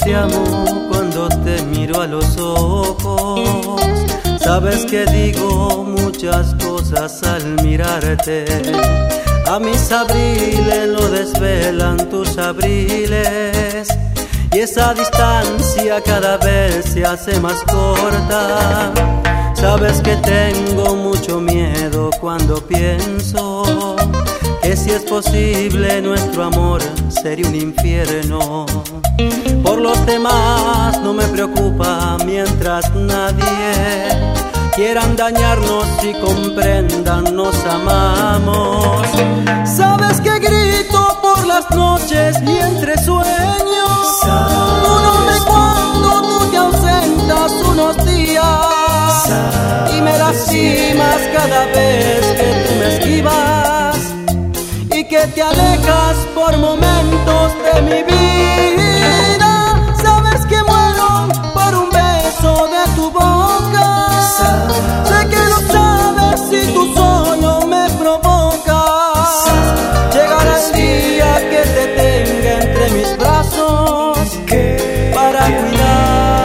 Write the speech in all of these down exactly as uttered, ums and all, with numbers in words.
te amo cuando te miro a los ojos. Sabes que digo muchas cosas al mirarte. A mis abriles lo desvelan tus abriles, y esa distancia cada vez se hace más corta. Sabes que tengo mucho miedo cuando pienso que si es posible nuestro amor sería un infierno. Por los demás no me preocupa mientras nadie quieran dañarnos y comprendan nos amamos. Sabes que grito por las noches y entre sueños. Tu nombre cuando tú te ausentas unos días, y me lastimas cada vez que tú me esquivas y que te alejas por momentos de mi vida. Sabes que muero por un beso de tu boca. Sé que lo sabes y tú solo me provocas. Llegará el día que te tenga entre mis brazos para cuidarte.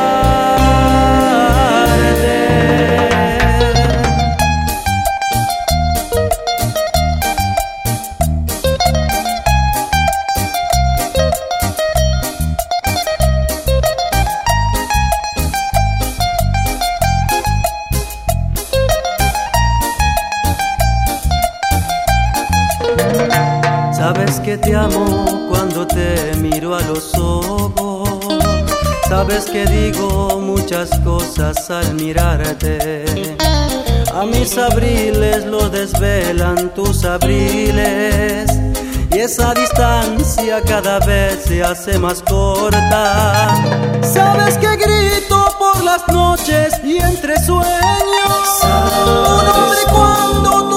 Sabes que te amo cuando te miro a los ojos. Sabes que digo muchas cosas al mirarte. A mis abriles lo desvelan tus abriles, y esa distancia cada vez se hace más corta. Sabes que grito por las noches y entre sueños. Tu nombre cuando